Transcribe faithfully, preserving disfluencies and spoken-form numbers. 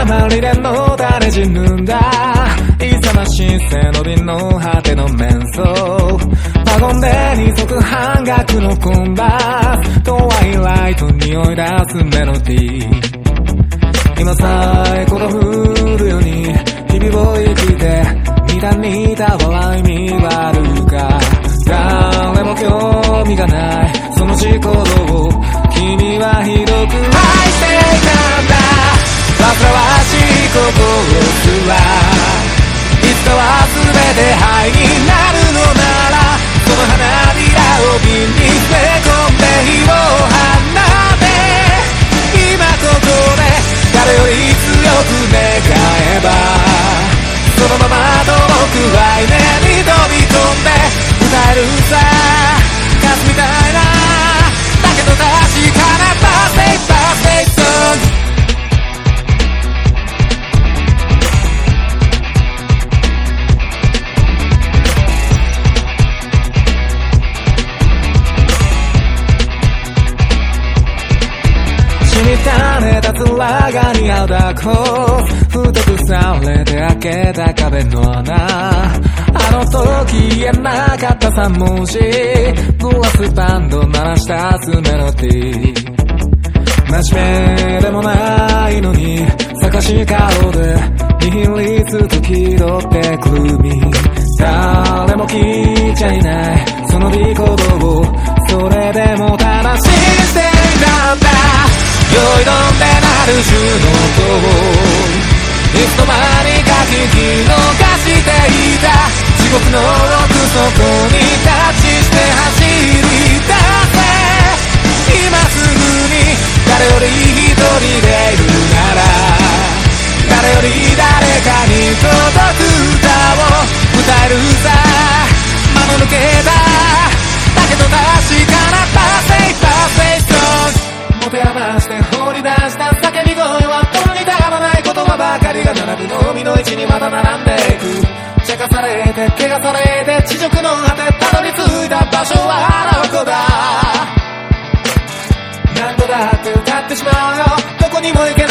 りでのたれ死ぬんだ勇ましい背伸びの果ての面相ワゴンで二足半額のコンバーストワイライト匂い出すメロディー今さえこの降るように日々を生きて見た似た笑い見はあるか誰も興味がないその自己を君はひどく愛していたんだ煩わしい心すらいつかは全て灰になるのならその花びらを瓶に詰め込んで火を放て今ここで誰より強く願えばそのまま遠く来年に飛び込んで歌えるさガスみたいなだけど確かなバースデーバースデーソング種たつらが似合うだこ太くされて開けた壁の穴あの時言えなかった三文字ブラスバンド鳴らしたメロディー真面目でもないのに探し顔で握りつつ気取ってくるみ誰も聞いちゃいないそのビコードをそれでもただ信じていたんだ酔いどんでなる種の音をいつの間にか聞き逃していた地獄の奥底にタッチして走り出せ今すぐに誰より一人でいるなら誰より誰かに届く歌を歌えるさ間の抜けただけど確かなバースデーバースデーソング持て余して放り出した叫び声は共にたらない言葉ばかりが並ぶのみの位置にまた並んでいく茶化されて怪我されて地獄の果てたどり着いた場所はどこだ何度だって歌ってしまうよどこにも行けない